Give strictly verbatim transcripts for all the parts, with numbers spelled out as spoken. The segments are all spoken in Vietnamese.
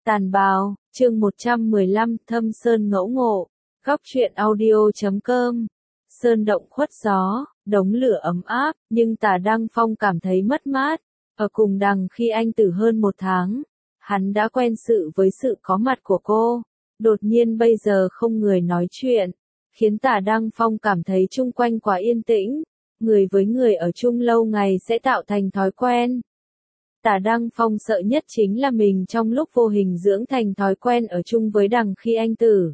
Tàn bào, chương một trăm mười lăm, Thâm Sơn ngẫu ngộ, góc truyện audio chấm com. Sơn động khuất gió, đống lửa ấm áp, nhưng Tả Đăng Phong cảm thấy mất mát. Ở cùng Đằng Khi Anh Tử hơn một tháng, hắn đã quen sự với sự có mặt của cô. Đột nhiên bây giờ không người nói chuyện, khiến Tả Đăng Phong cảm thấy chung quanh quá yên tĩnh. Người với người ở chung lâu ngày sẽ tạo thành thói quen. Tả Đăng Phong sợ nhất chính là mình trong lúc vô hình dưỡng thành thói quen ở chung với Đằng Khi Anh Tử.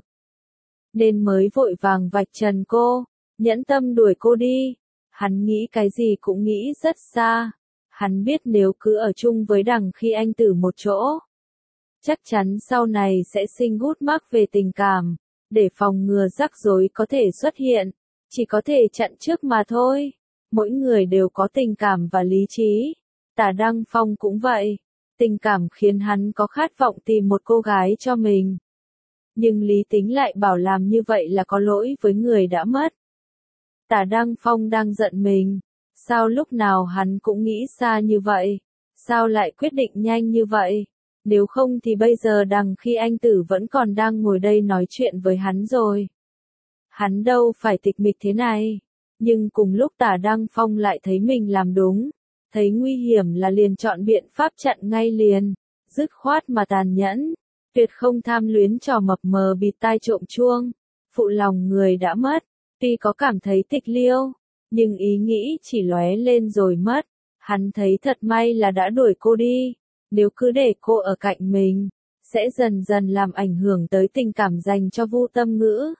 Nên mới vội vàng vạch trần cô, nhẫn tâm đuổi cô đi. Hắn nghĩ cái gì cũng nghĩ rất xa. Hắn biết nếu cứ ở chung với Đằng Khi Anh Tử một chỗ, chắc chắn sau này sẽ sinh gút mắc về tình cảm. Để phòng ngừa rắc rối có thể xuất hiện, chỉ có thể chặn trước mà thôi. Mỗi người đều có tình cảm và lý trí. Tả Đăng Phong cũng vậy. Tình cảm khiến hắn có khát vọng tìm một cô gái cho mình. Nhưng lý tính lại bảo làm như vậy là có lỗi với người đã mất. Tả Đăng Phong đang giận mình. Sao lúc nào hắn cũng nghĩ xa như vậy? Sao lại quyết định nhanh như vậy? Nếu không thì bây giờ Đằng Khi Anh Tử vẫn còn đang ngồi đây nói chuyện với hắn rồi. Hắn đâu phải tịch mịch thế này. Nhưng cùng lúc Tả Đăng Phong lại thấy mình làm đúng. Thấy nguy hiểm là liền chọn biện pháp chặn ngay liền. Dứt khoát mà tàn nhẫn. Tuyệt không tham luyến trò mập mờ bịt tai trộm chuông. Phụ lòng người đã mất. Tuy có cảm thấy tịch liêu, nhưng ý nghĩ chỉ lóe lên rồi mất. Hắn thấy thật may là đã đuổi cô đi. Nếu cứ để cô ở cạnh mình, sẽ dần dần làm ảnh hưởng tới tình cảm dành cho Vu Tâm Ngữ.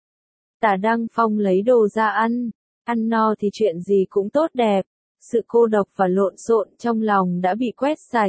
Tả Đăng Phong lấy đồ ra ăn. Ăn no thì chuyện gì cũng tốt đẹp. Sự cô độc và lộn xộn trong lòng đã bị quét sạch.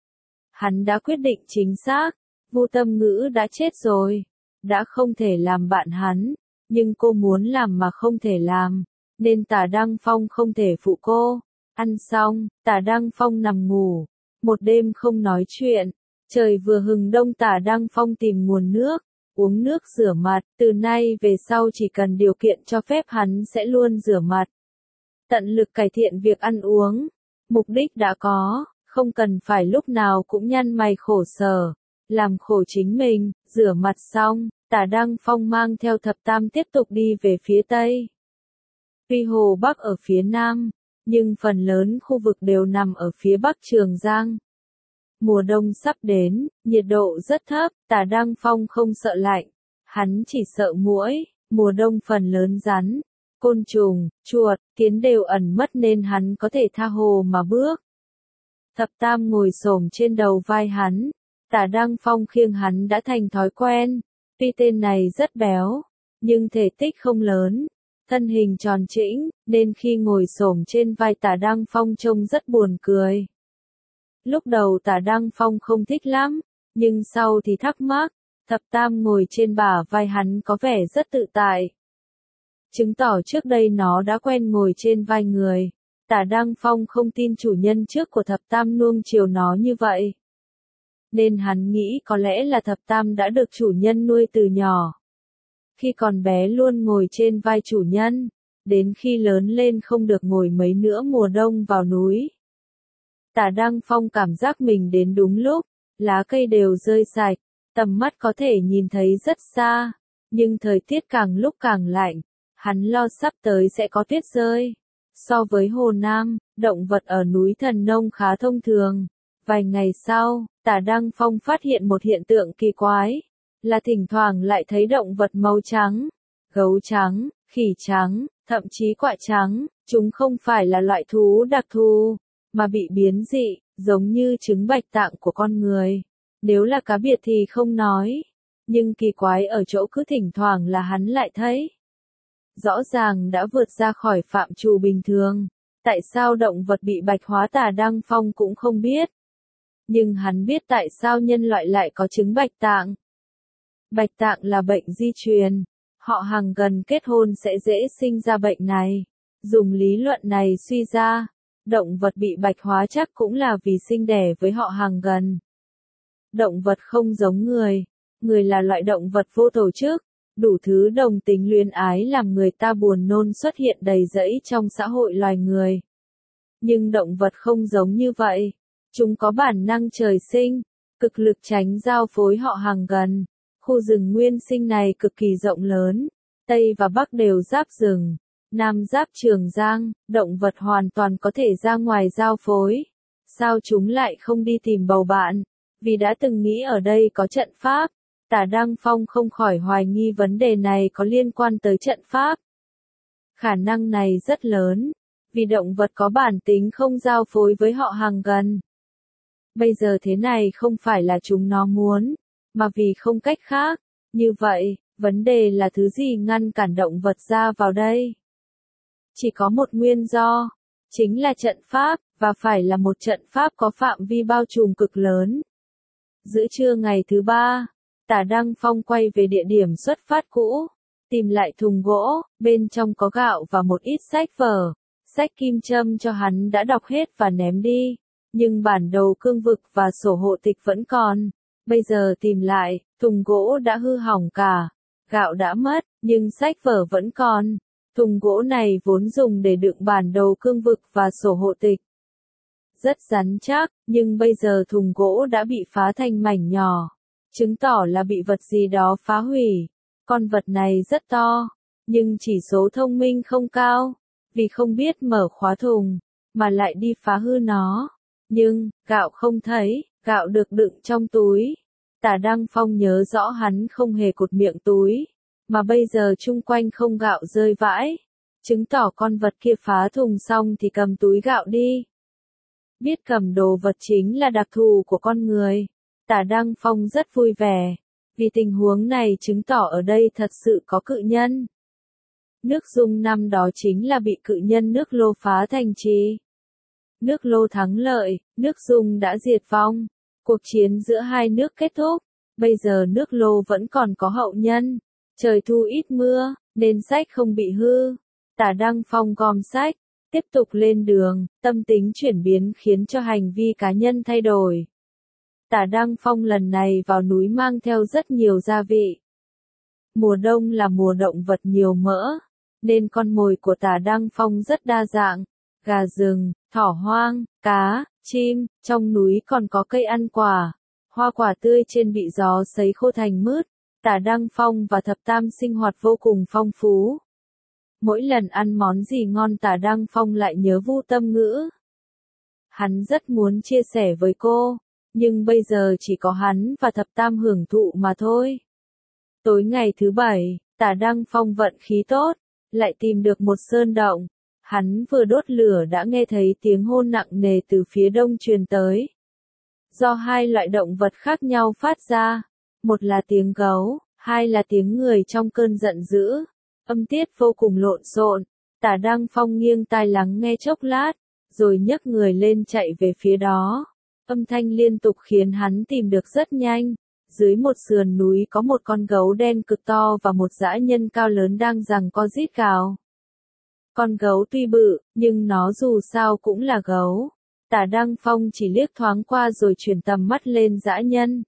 Hắn đã quyết định chính xác. Vu Tâm Ngữ đã chết rồi. Đã không thể làm bạn hắn. Nhưng cô muốn làm mà không thể làm. Nên Tả Đăng Phong không thể phụ cô. Ăn xong, Tả Đăng Phong nằm ngủ. Một đêm không nói chuyện. Trời vừa hừng đông Tả Đăng Phong tìm nguồn nước. Uống nước rửa mặt. Từ nay về sau chỉ cần điều kiện cho phép hắn sẽ luôn rửa mặt. Tận lực cải thiện việc ăn uống. Mục đích đã có. Không cần phải lúc nào cũng nhăn mày khổ sở. Làm khổ chính mình. Rửa mặt xong, Tả Đăng Phong mang theo Thập Tam tiếp tục đi về phía Tây. Tuy Hồ Bắc ở phía Nam, nhưng phần lớn khu vực đều nằm ở phía Bắc Trường Giang. Mùa đông sắp đến, nhiệt độ rất thấp, Tả Đăng Phong không sợ lạnh. Hắn chỉ sợ muỗi. Mùa đông phần lớn rắn, côn trùng, chuột, kiến đều ẩn mất nên hắn có thể tha hồ mà bước. Thập Tam ngồi xổm trên đầu vai hắn. Tả Đăng Phong khiêng hắn đã thành thói quen. Tuy tên này rất béo, nhưng thể tích không lớn, thân hình tròn trĩnh, nên khi ngồi xổm trên vai Tả Đăng Phong trông rất buồn cười. Lúc đầu Tả Đăng Phong không thích lắm, nhưng sau thì thắc mắc, Thập Tam ngồi trên bả vai hắn có vẻ rất tự tại. Chứng tỏ trước đây nó đã quen ngồi trên vai người. Tả Đăng Phong không tin chủ nhân trước của Thập Tam nuông chiều nó như vậy. Nên hắn nghĩ có lẽ là Thập Tam đã được chủ nhân nuôi từ nhỏ. Khi còn bé luôn ngồi trên vai chủ nhân, đến khi lớn lên không được ngồi mấy nữa mùa đông vào núi. Tả Đăng Phong cảm giác mình đến đúng lúc, lá cây đều rơi sạch, tầm mắt có thể nhìn thấy rất xa, nhưng thời tiết càng lúc càng lạnh, hắn lo sắp tới sẽ có tuyết rơi. So với Hồ Nam, động vật ở núi Thần Nông khá thông thường. Vài ngày sau, Tả Đăng Phong phát hiện một hiện tượng kỳ quái, là thỉnh thoảng lại thấy động vật màu trắng, gấu trắng, khỉ trắng, thậm chí quạ trắng. Chúng không phải là loại thú đặc thù, mà bị biến dị, giống như trứng bạch tạng của con người. Nếu là cá biệt thì không nói, nhưng kỳ quái ở chỗ cứ thỉnh thoảng là hắn lại thấy. Rõ ràng đã vượt ra khỏi phạm trù bình thường. Tại sao động vật bị bạch hóa Tả Đăng Phong cũng không biết. Nhưng hắn biết tại sao nhân loại lại có chứng bạch tạng. Bạch tạng là bệnh di truyền. Họ hàng gần kết hôn sẽ dễ sinh ra bệnh này. Dùng lý luận này suy ra, động vật bị bạch hóa chắc cũng là vì sinh đẻ với họ hàng gần. Động vật không giống người. Người là loại động vật vô tổ chức. Đủ thứ đồng tính luyến ái làm người ta buồn nôn xuất hiện đầy rẫy trong xã hội loài người. Nhưng động vật không giống như vậy. Chúng có bản năng trời sinh. cực lực tránh giao phối họ hàng gần. Khu rừng nguyên sinh này cực kỳ rộng lớn, Tây và Bắc đều giáp rừng, Nam giáp Trường Giang, động vật hoàn toàn có thể ra ngoài giao phối. Sao chúng lại không đi tìm bầu bạn? Vì đã từng nghĩ ở đây có trận pháp, Tả Đăng Phong không khỏi hoài nghi vấn đề này có liên quan tới trận pháp. Khả năng này rất lớn, vì động vật có bản tính không giao phối với họ hàng gần. Bây giờ thế này không phải là chúng nó muốn, mà vì không cách khác. Như vậy, vấn đề là thứ gì ngăn cản động vật ra vào đây? Chỉ có một nguyên do, chính là trận pháp, và phải là một trận pháp có phạm vi bao trùm cực lớn. Giữa trưa ngày thứ ba, Tả Đăng Phong quay về địa điểm xuất phát cũ, tìm lại thùng gỗ, bên trong có gạo và một ít sách vở. Sách kim châm cho hắn đã đọc hết và ném đi, nhưng bản đồ cương vực và sổ hộ tịch vẫn còn. Bây giờ tìm lại, thùng gỗ đã hư hỏng cả, gạo đã mất, nhưng sách vở vẫn còn. Thùng gỗ này vốn dùng để đựng bản đồ cương vực và sổ hộ tịch. Rất rắn chắc, nhưng bây giờ thùng gỗ đã bị phá thành mảnh nhỏ, chứng tỏ là bị vật gì đó phá hủy. Con vật này rất to, nhưng chỉ số thông minh không cao, vì không biết mở khóa thùng, mà lại đi phá hư nó. Nhưng, gạo không thấy, gạo được đựng trong túi. Tả Đăng Phong nhớ rõ hắn không hề cột miệng túi, mà bây giờ chung quanh không gạo rơi vãi, chứng tỏ con vật kia phá thùng xong thì cầm túi gạo đi. Biết cầm đồ vật chính là đặc thù của con người, Tả Đăng Phong rất vui vẻ, vì tình huống này chứng tỏ ở đây thật sự có cự nhân. Nước Dung năm đó chính là bị cự nhân nước Lô phá thành trì. Nước Lô thắng lợi, nước Dung đã diệt vong. Cuộc chiến giữa hai nước kết thúc, bây giờ nước Lô vẫn còn có hậu nhân. Trời thu ít mưa, nên sách không bị hư. Tả Đăng Phong gom sách, tiếp tục lên đường, tâm tính chuyển biến khiến cho hành vi cá nhân thay đổi. Tả Đăng Phong lần này vào núi mang theo rất nhiều gia vị. Mùa đông là mùa động vật nhiều mỡ, nên con mồi của Tả Đăng Phong rất đa dạng. Gà rừng, thỏ hoang, cá, chim, trong núi còn có cây ăn quả, hoa quả tươi trên bị gió sấy khô thành mứt. Tả Đăng Phong và Thập Tam sinh hoạt vô cùng phong phú. Mỗi lần ăn món gì ngon Tả Đăng Phong lại nhớ Vu Tâm Ngữ. Hắn rất muốn chia sẻ với cô, nhưng bây giờ chỉ có hắn và Thập Tam hưởng thụ mà thôi. Tối ngày thứ bảy, Tả Đăng Phong vận khí tốt, lại tìm được một sơn động. Hắn vừa đốt lửa đã nghe thấy tiếng hôn nặng nề từ phía đông truyền tới. Do hai loại động vật khác nhau phát ra, một là tiếng gấu, hai là tiếng người trong cơn giận dữ. Âm tiết vô cùng lộn xộn, Tả Đăng Phong nghiêng tai lắng nghe chốc lát, rồi nhấc người lên chạy về phía đó. Âm thanh liên tục khiến hắn tìm được rất nhanh. Dưới một sườn núi có một con gấu đen cực to và một dã nhân cao lớn đang giằng co rít gào. Con gấu tuy bự, nhưng nó dù sao cũng là gấu. Tả Đăng Phong chỉ liếc thoáng qua rồi chuyển tầm mắt lên dã nhân.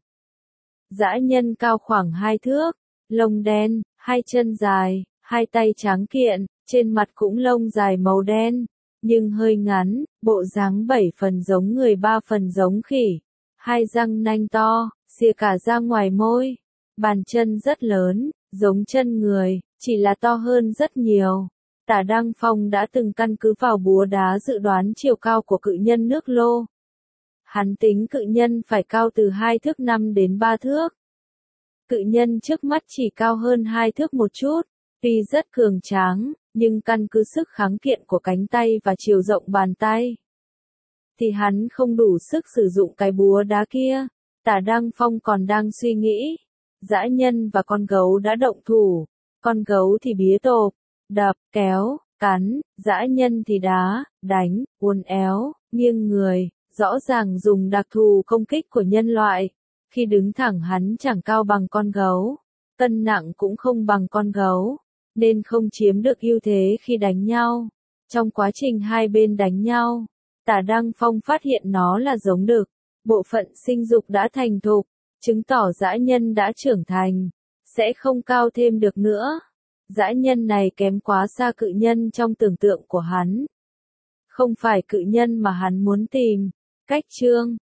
Dã nhân cao khoảng hai thước, lông đen, hai chân dài, hai tay trắng kiện, trên mặt cũng lông dài màu đen, nhưng hơi ngắn, bộ dáng bảy phần giống người ba phần giống khỉ. Hai răng nanh to, xìa cả ra ngoài môi. Bàn chân rất lớn, giống chân người, chỉ là to hơn rất nhiều. Tả Đăng Phong đã từng căn cứ vào búa đá dự đoán chiều cao của cự nhân nước Lô. Hắn tính cự nhân phải cao từ hai thước năm đến ba thước. Cự nhân trước mắt chỉ cao hơn hai thước một chút, tuy rất cường tráng, nhưng căn cứ sức kháng kiện của cánh tay và chiều rộng bàn tay, thì hắn không đủ sức sử dụng cái búa đá kia. Tả Đăng Phong còn đang suy nghĩ, dã nhân và con gấu đã động thủ. Con gấu thì bía tộp, đập, kéo, cắn, dã nhân thì đá, đánh, uốn éo, nghiêng người, rõ ràng dùng đặc thù công kích của nhân loại. Khi đứng thẳng hắn chẳng cao bằng con gấu, cân nặng cũng không bằng con gấu, nên không chiếm được ưu thế khi đánh nhau. Trong quá trình hai bên đánh nhau, Tả Đăng Phong phát hiện nó là giống đực, bộ phận sinh dục đã thành thục, chứng tỏ dã nhân đã trưởng thành, sẽ không cao thêm được nữa. Dã nhân này kém quá xa cự nhân trong tưởng tượng của hắn. Không phải cự nhân mà hắn muốn tìm. Cách chương